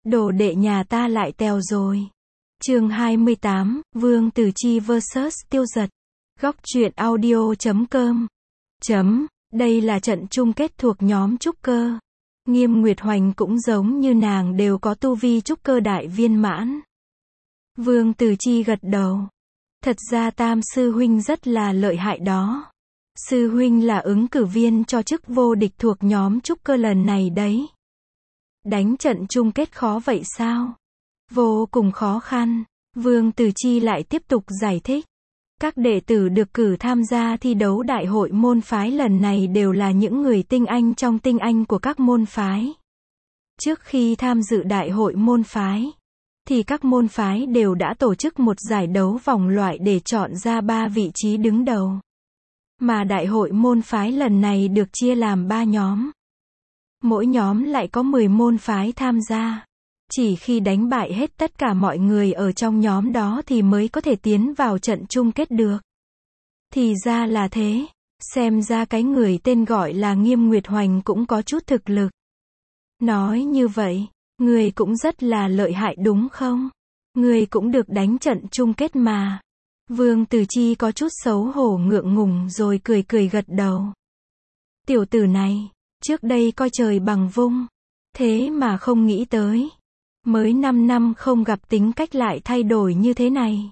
Đồ đệ nhà ta lại tèo rồi. Chương 28, Vương Tử Chi vs Tiêu Dật. Góc truyện audio.com. Đây là trận chung kết thuộc nhóm trúc cơ. Nghiêm Nguyệt Hoành cũng giống như nàng đều có tu vi trúc cơ đại viên mãn. Vương Tử Chi gật đầu. Thật ra Tam sư huynh rất là lợi hại đó. Sư huynh là ứng cử viên cho chức vô địch thuộc nhóm trúc cơ lần này đấy. Đánh trận chung kết khó vậy sao? Vô cùng khó khăn. Vương Tử Chi lại tiếp tục giải thích. Các đệ tử được cử tham gia thi đấu đại hội môn phái lần này đều là những người tinh anh trong tinh anh của các môn phái. Trước khi tham dự đại hội môn phái, thì các môn phái đều đã tổ chức một giải đấu vòng loại để chọn ra 3 vị trí đứng đầu. Mà đại hội môn phái lần này được chia làm 3 nhóm. Mỗi nhóm lại có 10 môn phái tham gia. Chỉ khi đánh bại hết tất cả mọi người ở trong nhóm đó thì mới có thể tiến vào trận chung kết được. Thì ra là thế. Xem ra cái người tên gọi là Nghiêm Nguyệt Hoành cũng có chút thực lực. Nói như vậy, người cũng rất là lợi hại đúng không? Người cũng được đánh trận chung kết mà. Vương Tử Chi có chút xấu hổ ngượng ngùng rồi cười cười gật đầu. Tiểu tử này, trước đây coi trời bằng vung. Thế mà không nghĩ tới. Mới 5 năm không gặp tính cách lại thay đổi như thế này.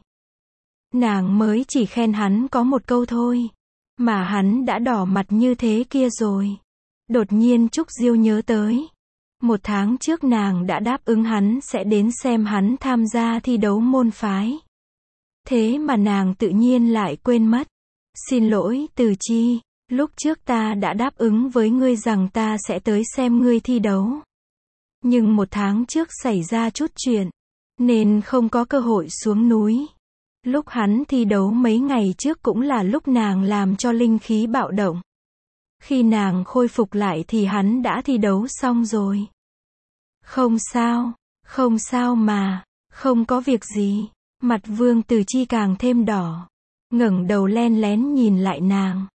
Nàng mới chỉ khen hắn có một câu thôi. Mà hắn đã đỏ mặt như thế kia rồi. Đột nhiên Trúc Diêu nhớ tới. 1 tháng trước nàng đã đáp ứng hắn sẽ đến xem hắn tham gia thi đấu môn phái. Thế mà nàng tự nhiên lại quên mất. Xin lỗi Tử Chi, lúc trước ta đã đáp ứng với ngươi rằng ta sẽ tới xem ngươi thi đấu. Nhưng 1 tháng trước xảy ra chút chuyện, nên không có cơ hội xuống núi. Lúc hắn thi đấu mấy ngày trước cũng là lúc nàng làm cho linh khí bạo động. Khi nàng khôi phục lại thì hắn đã thi đấu xong rồi. Không sao mà, không có việc gì. Mặt Vương Tử Chi càng thêm đỏ. Ngẩng đầu len lén nhìn lại nàng.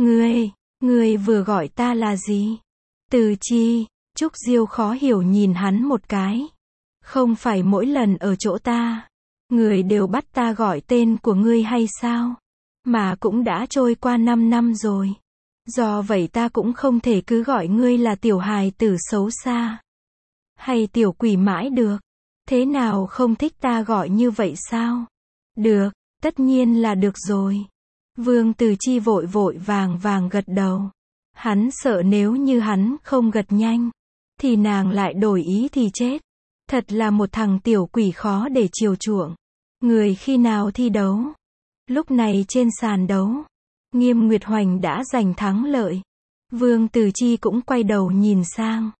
Ngươi vừa gọi ta là gì? Tử Chi. Trúc Diêu khó hiểu nhìn hắn một cái. Không phải mỗi lần ở chỗ ta, người đều bắt ta gọi tên của ngươi hay sao? Mà cũng đã trôi qua 5 năm rồi. Do vậy ta cũng không thể cứ gọi ngươi là tiểu hài tử xấu xa. Hay tiểu quỷ mãi được. Thế nào không thích ta gọi như vậy sao? Được, tất nhiên là được rồi. Vương Tử Chi vội vàng gật đầu. Hắn sợ nếu như hắn không gật nhanh, thì nàng lại đổi ý thì chết. Thật là một thằng tiểu quỷ khó để chiều chuộng. Người khi nào thi đấu? Lúc này trên sàn đấu, Nghiêm Nguyệt Hoành đã giành thắng lợi. Vương Tử Chi cũng quay đầu nhìn sang.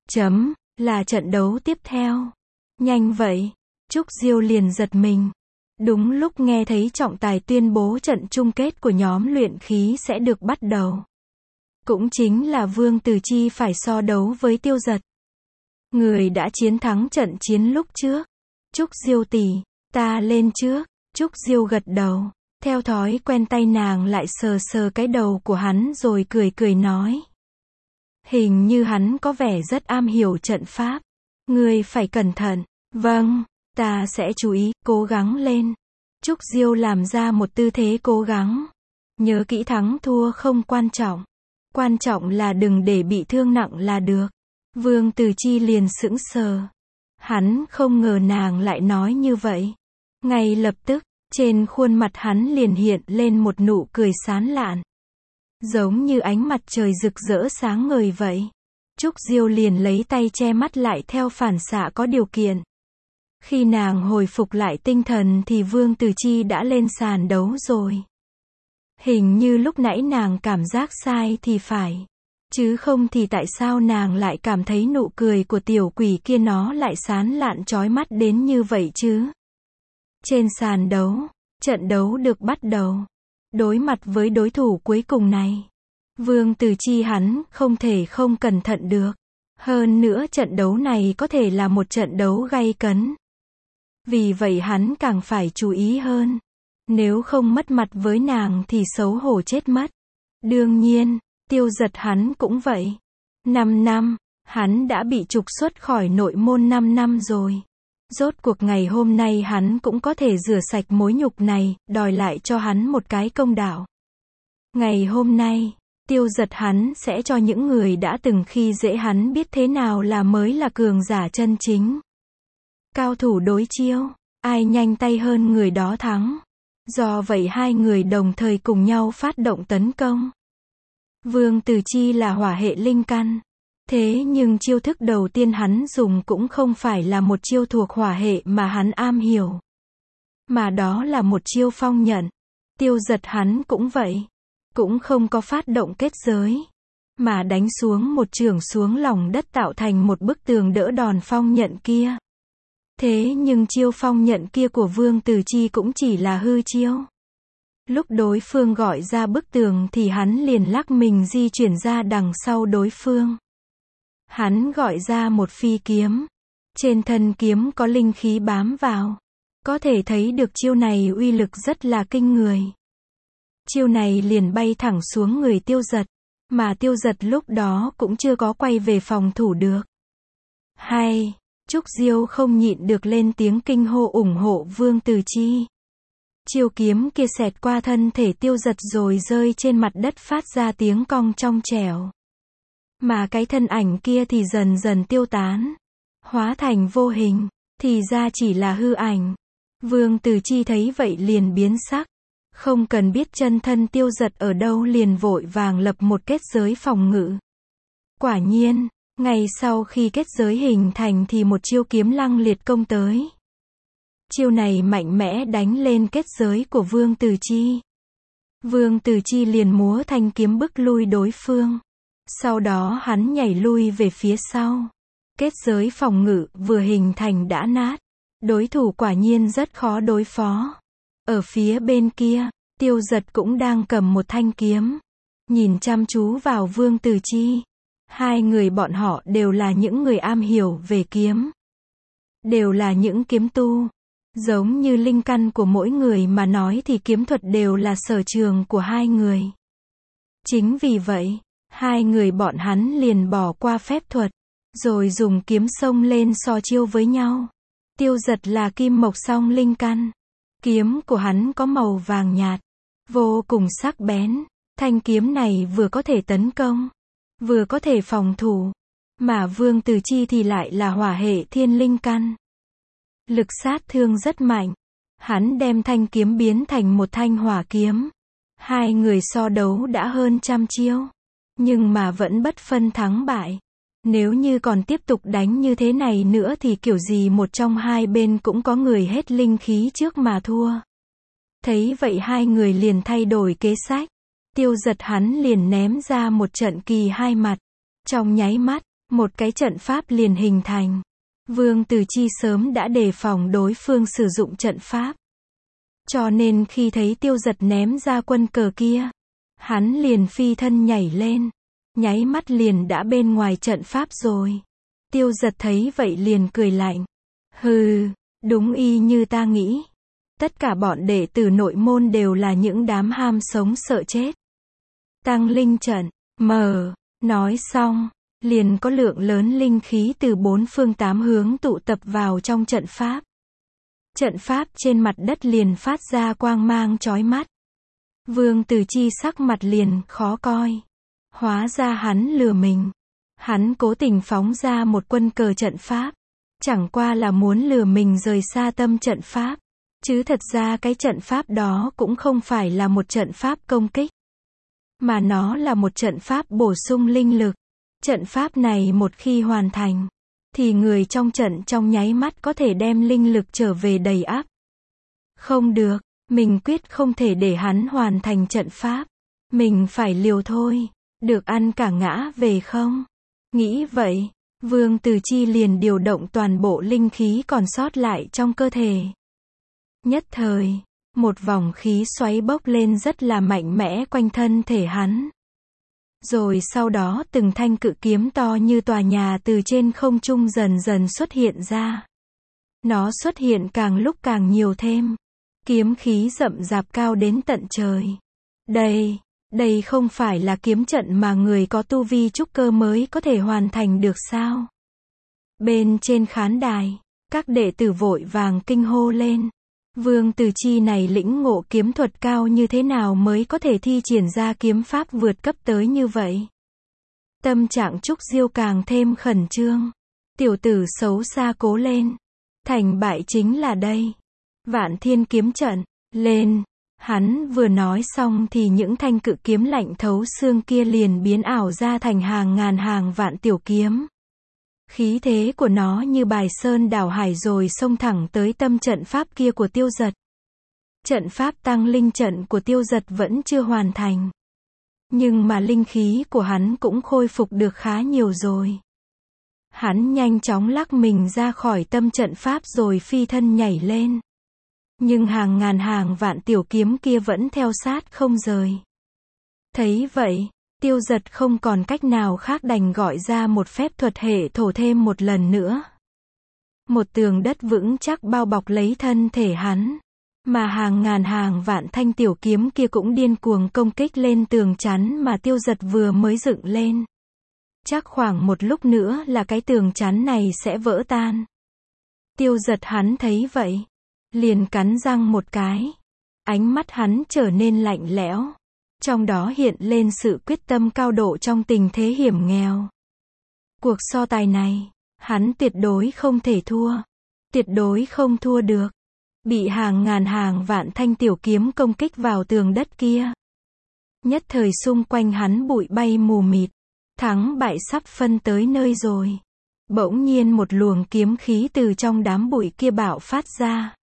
Là trận đấu tiếp theo. Nhanh vậy, Trúc Diêu liền giật mình. Đúng lúc nghe thấy trọng tài tuyên bố trận chung kết của nhóm luyện khí sẽ được bắt đầu. Cũng chính là Vương Tử Chi phải so đấu với Tiêu Dật. Người đã chiến thắng trận chiến lúc trước. Trúc Diêu tỷ, ta lên trước. Trúc Diêu gật đầu. Theo thói quen tay nàng lại sờ cái đầu của hắn rồi cười nói. Hình như hắn có vẻ rất am hiểu trận pháp. Ngươi phải cẩn thận. Vâng, ta sẽ chú ý, cố gắng lên. Trúc Diêu làm ra một tư thế cố gắng. Nhớ kỹ thắng thua không quan trọng. Quan trọng là đừng để bị thương nặng là được. Vương Tử Chi liền sững sờ. Hắn không ngờ nàng lại nói như vậy. Ngay lập tức, trên khuôn mặt hắn liền hiện lên một nụ cười sán lạn. Giống như ánh mặt trời rực rỡ sáng ngời vậy. Trúc Diêu liền lấy tay che mắt lại theo phản xạ có điều kiện. Khi nàng hồi phục lại tinh thần thì Vương Tử Chi đã lên sàn đấu rồi. Hình như lúc nãy nàng cảm giác sai thì phải. Chứ không thì tại sao nàng lại cảm thấy nụ cười của tiểu quỷ kia nó lại sán lạn chói mắt đến như vậy chứ? Trên sàn đấu, trận đấu được bắt đầu. Đối mặt với đối thủ cuối cùng này, Vương Tử Chi hắn không thể không cẩn thận được. Hơn nữa trận đấu này có thể là một trận đấu gay cấn. Vì vậy hắn càng phải chú ý hơn. Nếu không mất mặt với nàng thì xấu hổ chết mất. Đương nhiên, Tiêu Dật hắn cũng vậy. 5 năm, Hắn đã bị trục xuất khỏi nội môn 5 năm rồi. Rốt cuộc ngày hôm nay hắn cũng có thể rửa sạch mối nhục này, đòi lại cho hắn một cái công đạo. Ngày hôm nay, Tiêu Giật hắn sẽ cho những người đã từng khi dễ hắn biết thế nào là mới là cường giả chân chính. Cao thủ đối chiêu, ai nhanh tay hơn người đó thắng. Do vậy hai người đồng thời cùng nhau phát động tấn công. Vương Từ Chi là hỏa hệ linh căn. Thế nhưng chiêu thức đầu tiên hắn dùng cũng không phải là một chiêu thuộc hỏa hệ mà hắn am hiểu. Mà đó là một chiêu phong nhận. Tiêu Giật hắn cũng vậy. Cũng không có phát động kết giới. Mà đánh xuống một chưởng xuống lòng đất tạo thành một bức tường đỡ đòn phong nhận kia. Thế nhưng chiêu phong nhận kia của Vương Từ Chi cũng chỉ là hư chiêu. Lúc đối phương gọi ra bức tường thì hắn liền lắc mình di chuyển ra đằng sau đối phương. Hắn gọi ra một phi kiếm. Trên thân kiếm có linh khí bám vào. Có thể thấy được chiêu này uy lực rất là kinh người. Chiêu này liền bay thẳng xuống người Tiêu Giật. Mà Tiêu Giật lúc đó cũng chưa có quay về phòng thủ được. Hay, Trúc Diêu không nhịn được lên tiếng kinh hô ủng hộ Vương Từ Chi. Chiêu kiếm kia xẹt qua thân thể Tiêu Giật rồi rơi trên mặt đất phát ra tiếng cong trong trẻo. Mà cái thân ảnh kia thì dần dần tiêu tán. Hóa thành vô hình. Thì ra chỉ là hư ảnh. Vương Từ Chi thấy vậy liền biến sắc. Không cần biết chân thân Tiêu Giật ở đâu liền vội vàng lập một kết giới phòng ngự. Quả nhiên, ngay sau khi kết giới hình thành thì một chiêu kiếm lăng liệt công tới. Chiêu này mạnh mẽ đánh lên kết giới của Vương Từ Chi. Vương Từ Chi liền múa thanh kiếm bức lui đối phương. Sau đó hắn nhảy lui về phía sau. Kết giới phòng ngự vừa hình thành đã nát. Đối thủ quả nhiên rất khó đối phó. Ở phía bên kia, Tiêu Giật cũng đang cầm một thanh kiếm. Nhìn chăm chú vào Vương Từ Chi. Hai người bọn họ đều là những người am hiểu về kiếm. Đều là những kiếm tu. Giống như linh căn của mỗi người mà nói thì kiếm thuật đều là sở trường của hai người. Chính vì vậy, hai người bọn hắn liền bỏ qua phép thuật. Rồi dùng kiếm xông lên so chiêu với nhau. Tiêu Giật là kim mộc song linh căn. Kiếm của hắn có màu vàng nhạt. Vô cùng sắc bén. Thanh kiếm này vừa có thể tấn công. Vừa có thể phòng thủ. Mà Vương Từ Chi thì lại là hỏa hệ thiên linh căn. Lực sát thương rất mạnh. Hắn đem thanh kiếm biến thành một thanh hỏa kiếm. Hai người so đấu đã hơn trăm chiêu. Nhưng mà vẫn bất phân thắng bại. Nếu như còn tiếp tục đánh như thế này nữa thì kiểu gì một trong hai bên cũng có người hết linh khí trước mà thua. Thấy vậy hai người liền thay đổi kế sách. Tiêu Giật hắn liền ném ra một trận kỳ hai mặt. Trong nháy mắt, một cái trận pháp liền hình thành. Vương Từ Chi sớm đã đề phòng đối phương sử dụng trận pháp. Cho nên khi thấy Tiêu Giật ném ra quân cờ kia, hắn liền phi thân nhảy lên. Nháy mắt liền đã bên ngoài trận pháp rồi. Tiêu Giật thấy vậy liền cười lạnh. Hừ, đúng y như ta nghĩ. Tất cả bọn đệ tử nội môn đều là những đám ham sống sợ chết. Tăng linh trận, mở, nói xong, liền có lượng lớn linh khí từ bốn phương tám hướng tụ tập vào trong trận pháp. Trận pháp trên mặt đất liền phát ra quang mang chói mắt. Vương Từ Chi sắc mặt liền khó coi. Hóa ra hắn lừa mình. Hắn cố tình phóng ra một quân cờ trận pháp. Chẳng qua là muốn lừa mình rời xa tâm trận pháp. Chứ thật ra cái trận pháp đó cũng không phải là một trận pháp công kích. Mà nó là một trận pháp bổ sung linh lực. Trận pháp này một khi hoàn thành, thì người trong trận trong nháy mắt có thể đem linh lực trở về đầy ắp. Không được, mình quyết không thể để hắn hoàn thành trận pháp. Mình phải liều thôi. Được ăn cả ngã về không? Nghĩ vậy, Vương Từ Chi liền điều động toàn bộ linh khí còn sót lại trong cơ thể. Nhất thời, một vòng khí xoáy bốc lên rất là mạnh mẽ quanh thân thể hắn. Rồi sau đó từng thanh cự kiếm to như tòa nhà từ trên không trung dần dần xuất hiện ra. Nó xuất hiện càng lúc càng nhiều thêm. Kiếm khí rậm rạp cao đến tận trời. Đây không phải là kiếm trận mà người có tu vi trúc cơ mới có thể hoàn thành được sao? Bên trên khán đài, các đệ tử vội vàng kinh hô lên. Vương Từ Chi này lĩnh ngộ kiếm thuật cao như thế nào mới có thể thi triển ra kiếm pháp vượt cấp tới như vậy? Tâm trạng Trúc Diêu càng thêm khẩn trương. Tiểu tử xấu xa cố lên. Thành bại chính là đây. Vạn Thiên kiếm trận, lên. Hắn vừa nói xong thì những thanh cự kiếm lạnh thấu xương kia liền biến ảo ra thành hàng ngàn hàng vạn tiểu kiếm. Khí thế của nó như bài sơn đảo hải rồi xông thẳng tới tâm trận pháp kia của Tiêu Dật. Trận pháp tăng linh trận của Tiêu Dật vẫn chưa hoàn thành. Nhưng mà linh khí của hắn cũng khôi phục được khá nhiều rồi. Hắn nhanh chóng lắc mình ra khỏi tâm trận pháp rồi phi thân nhảy lên. Nhưng hàng ngàn hàng vạn tiểu kiếm kia vẫn theo sát không rời. Thấy vậy, Tiêu Dật không còn cách nào khác đành gọi ra một phép thuật hệ thổ thêm một lần nữa. Một tường đất vững chắc bao bọc lấy thân thể hắn. Mà hàng ngàn hàng vạn thanh tiểu kiếm kia cũng điên cuồng công kích lên tường chắn mà Tiêu Dật vừa mới dựng lên. Chắc khoảng một lúc nữa là cái tường chắn này sẽ vỡ tan. Tiêu Dật hắn thấy vậy, liền cắn răng một cái. Ánh mắt hắn trở nên lạnh lẽo. Trong đó hiện lên sự quyết tâm cao độ trong tình thế hiểm nghèo. Cuộc so tài này, hắn tuyệt đối không thể thua. Tuyệt đối không thua được. Bị hàng ngàn hàng vạn thanh tiểu kiếm công kích vào tường đất kia. Nhất thời xung quanh hắn bụi bay mù mịt. Thắng bại sắp phân tới nơi rồi. Bỗng nhiên một luồng kiếm khí từ trong đám bụi kia bạo phát ra.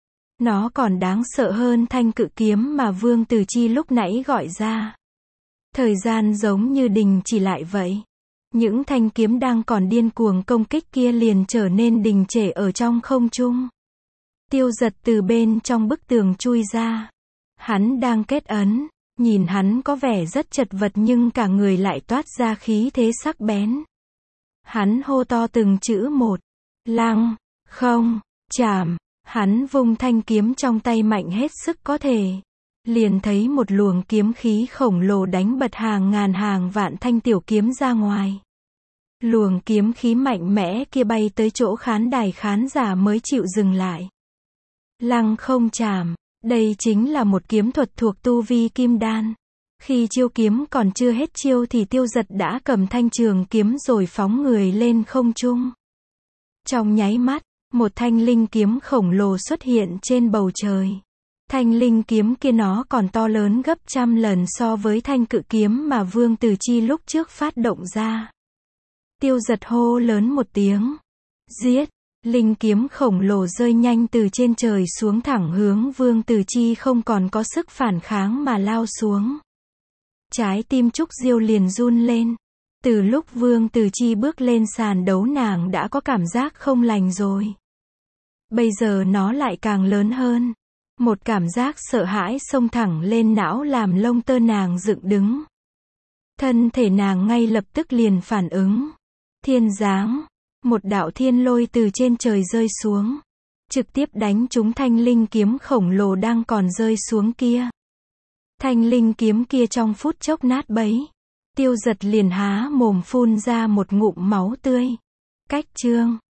Nó còn đáng sợ hơn thanh cự kiếm mà Vương Từ Chi lúc nãy gọi ra. Thời gian giống như đình chỉ lại vậy. Những thanh kiếm đang còn điên cuồng công kích kia liền trở nên đình trệ ở trong không trung. Tiêu Dật từ bên trong bức tường chui ra. Hắn đang kết ấn. Nhìn hắn có vẻ rất chật vật nhưng cả người lại toát ra khí thế sắc bén. Hắn hô to từng chữ một. Lăng, không, chạm. Hắn vung thanh kiếm trong tay mạnh hết sức có thể. Liền thấy một luồng kiếm khí khổng lồ đánh bật hàng ngàn hàng vạn thanh tiểu kiếm ra ngoài. Luồng kiếm khí mạnh mẽ kia bay tới chỗ khán đài khán giả mới chịu dừng lại. Lăng không chạm. Đây chính là một kiếm thuật thuộc tu vi kim đan. Khi chiêu kiếm còn chưa hết chiêu thì Tiêu Dật đã cầm thanh trường kiếm rồi phóng người lên không trung. Trong nháy mắt, một thanh linh kiếm khổng lồ xuất hiện trên bầu trời. Thanh linh kiếm kia nó còn to lớn gấp trăm lần so với thanh cự kiếm mà Vương Từ Chi lúc trước phát động ra. Tiêu Dật hô lớn một tiếng. Giết! Linh kiếm khổng lồ rơi nhanh từ trên trời xuống thẳng hướng Vương Từ Chi không còn có sức phản kháng mà lao xuống. Trái tim Trúc Diêu liền run lên. Từ lúc Vương Từ Chi bước lên sàn đấu nàng đã có cảm giác không lành rồi. Bây giờ nó lại càng lớn hơn. Một cảm giác sợ hãi xông thẳng lên não làm lông tơ nàng dựng đứng. Thân thể nàng ngay lập tức liền phản ứng. Thiên giáng. Một đạo thiên lôi từ trên trời rơi xuống. Trực tiếp đánh trúng thanh linh kiếm khổng lồ đang còn rơi xuống kia. Thanh linh kiếm kia trong phút chốc nát bấy. Tiêu Dật liền há mồm phun ra một ngụm máu tươi. Cách chương